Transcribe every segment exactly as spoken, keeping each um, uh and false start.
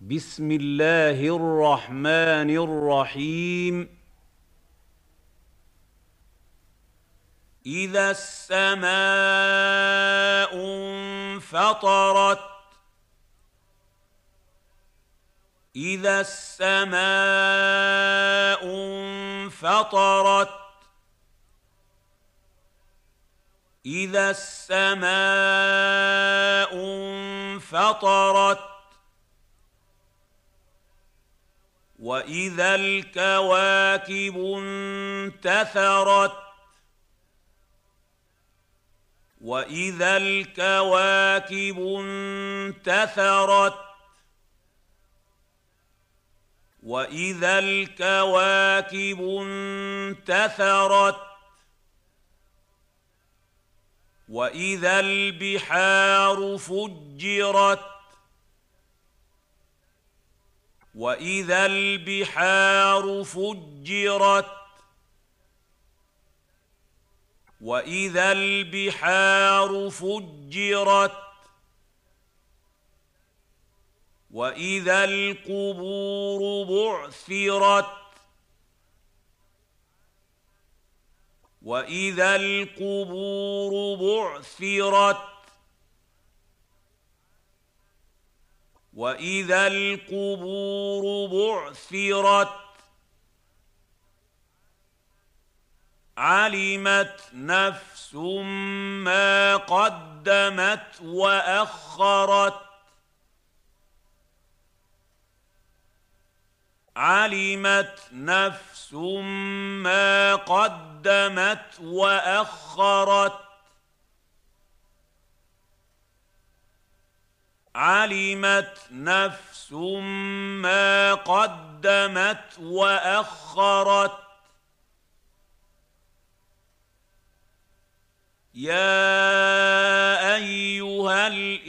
بسم الله الرحمن الرحيم. إذا السماء انفطرت إذا السماء انفطرت إذا السماء انفطرت وإذا الكواكب انتثرت وإذا الكواكب انتثرت وإذا الكواكب انتثرت وإذا البحار فجرت وإذا البحار فجرت وإذا البحار فجرت وإذا القبور بعثرت وإذا القبور بعثرت وإذا القبور بعثرت علمت نفس ما قدمت وأخرت علمت نفس ما قدمت وأخرت علمت نفس ما قدمت وأخرت يا أيها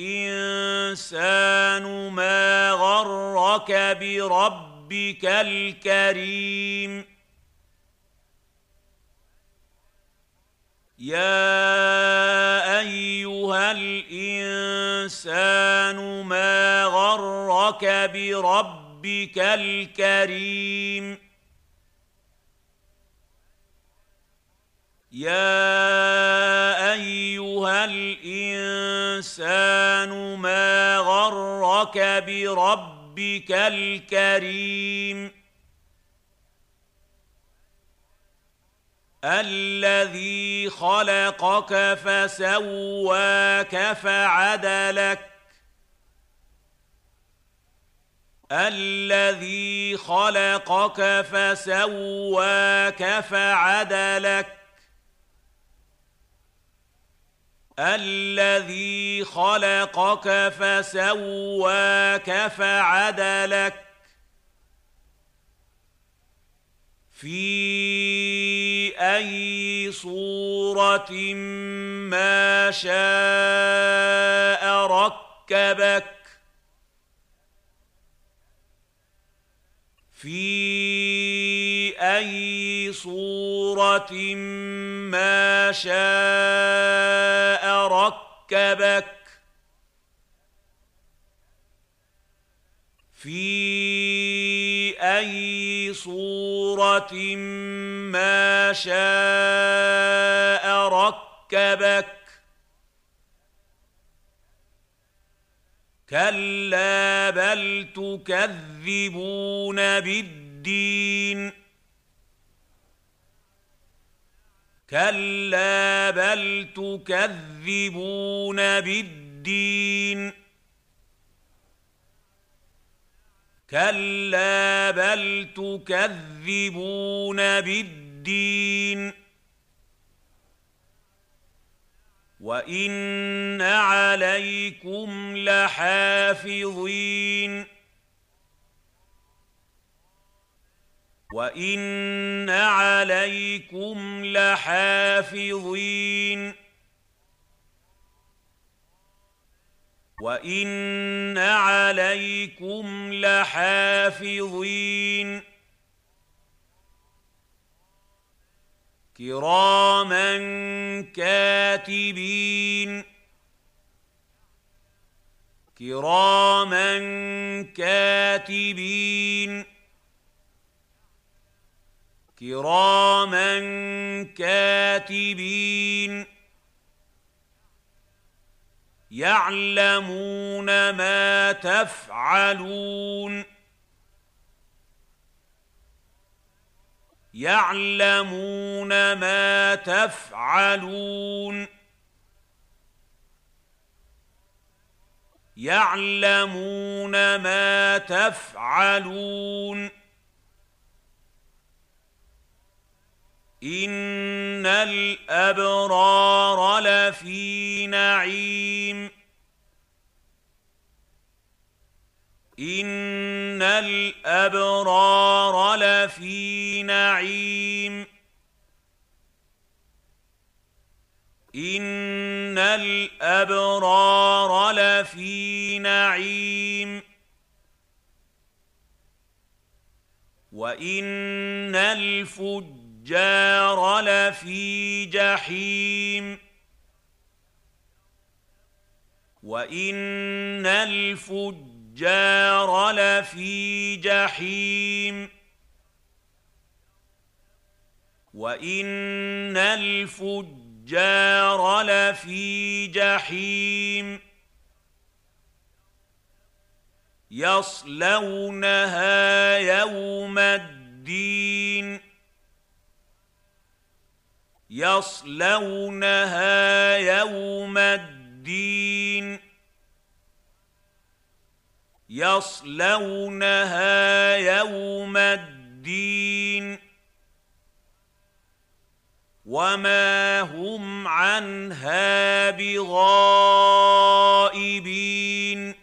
الإنسان ما غرك بربك الكريم يا أيها الإنسان ما غرك بربك الكريم يا أيها الإنسان ما غرك بربك الكريم الذي خلقك فسواك فعدلك الذي خلقك فسواك فعدلك الذي خلقك فسواك فعدلك في أي صورة ما شاء ركبك في أي صورة ما شاء ركبك في أي صورة ما شاء ركبك كلا بل تكذبون بالدين كلا بل تكذبون بالدين كلا بل تكذبون بالدين وإن عليكم لحافظين وإن عليكم لحافظين وإن عليكم لحافظين كراما كاتبين كراما كاتبين كراما كاتبين يعلمون ما تفعلون يعلمون ما تفعلون يعلمون ما تفعلون إن الأبرار لفي نعيم إن الأبرار لفي نعيم إن الأبرار لفي نعيم وإن الفجار لفي جحيم وإن الفجار لفي جحيم وإن الفجار لفي جحيم يصلونها يوم الدين يصلونها يوم الدين يصلونها يوم الدين وما هم عنها بغائبين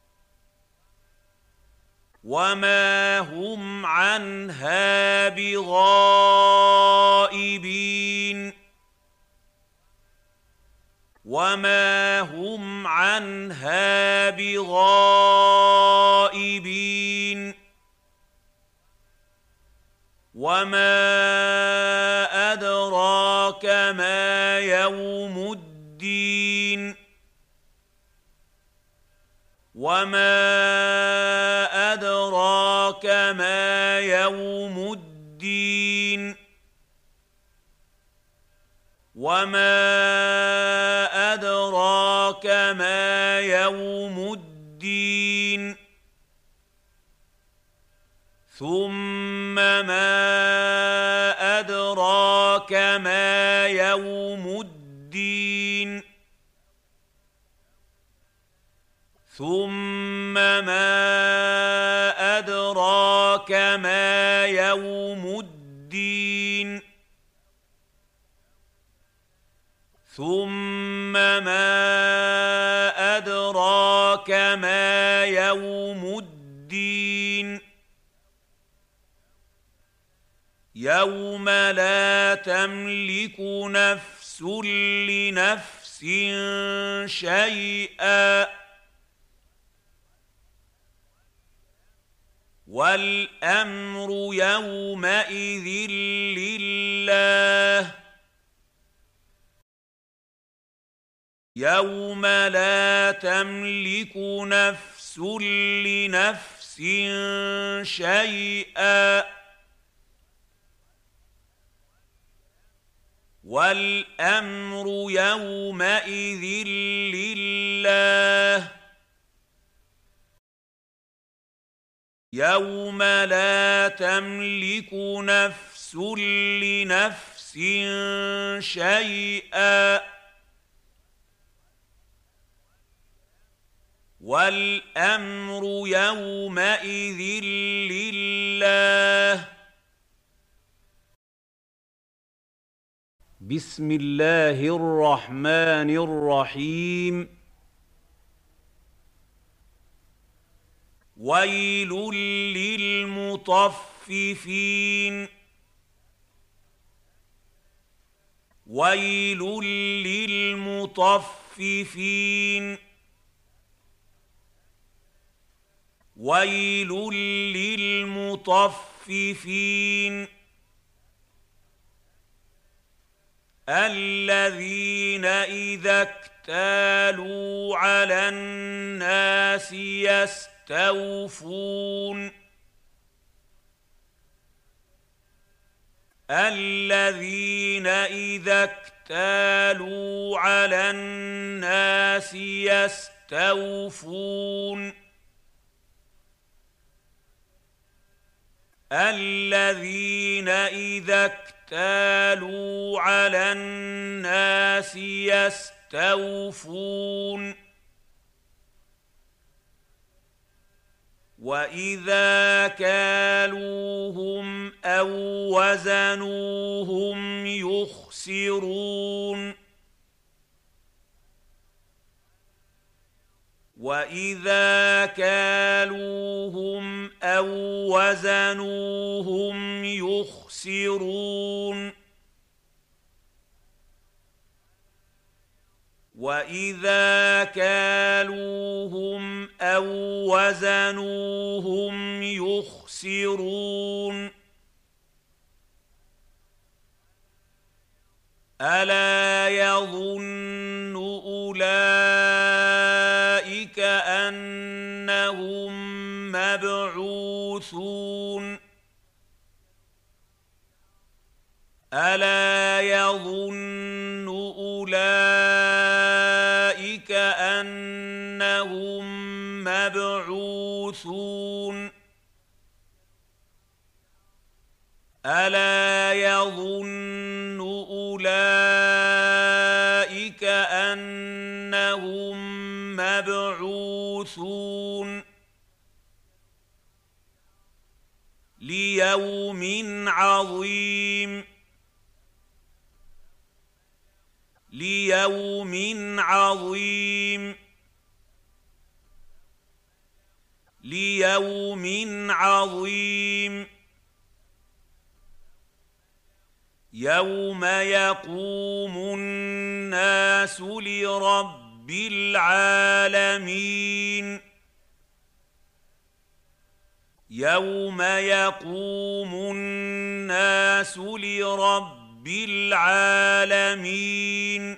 وما هم عنها بغائبين وما هم عنها بغائبين وما أدراك ما يوم الدين وما أدراك ما يوم الدين وما أدراك ما يوم الدين ثم ما أدراك ما يوم الدين ثم ما أدراك ما يوم الدين ثم ما أدراك ما يوم الدين يوم لا تملك نفس لنفس شيئا والأمر يومئذ لله يوم لا تملك نفس لنفس شيئا والأمر يومئذ لله يوم لا تملك نفس لنفس شيئا والأمر يومئذ لله بسم الله الرحمن الرحيم ويل للمطففين ويل للمطففين ويل للمطففين الذين إذا اكتالوا على الناس يستوفون الذين إذا اكتالوا على الناس يستوفون الذين إذا اكتالوا على الناس يستوفون وإذا كالوهم أو وزنوهم يخسرون وإذا كالوهم أو وزنوهم يخسرون وإذا كالوهم أو وزنوهم يخسرون ألا يظن أولئك أنهم مبعوثون ألا يظن أولئك أنهم مبعوثون ألا يظن أولئك أنهم مبعوثون ليوم عظيم ليوم عظيم ليوم عظيم يوم يقوم الناس لرب العالمين يوم يقوم الناس لرب العالمين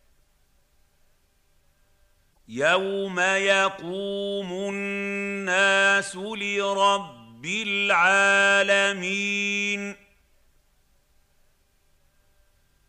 يوم يقوم الناس لرب العالمين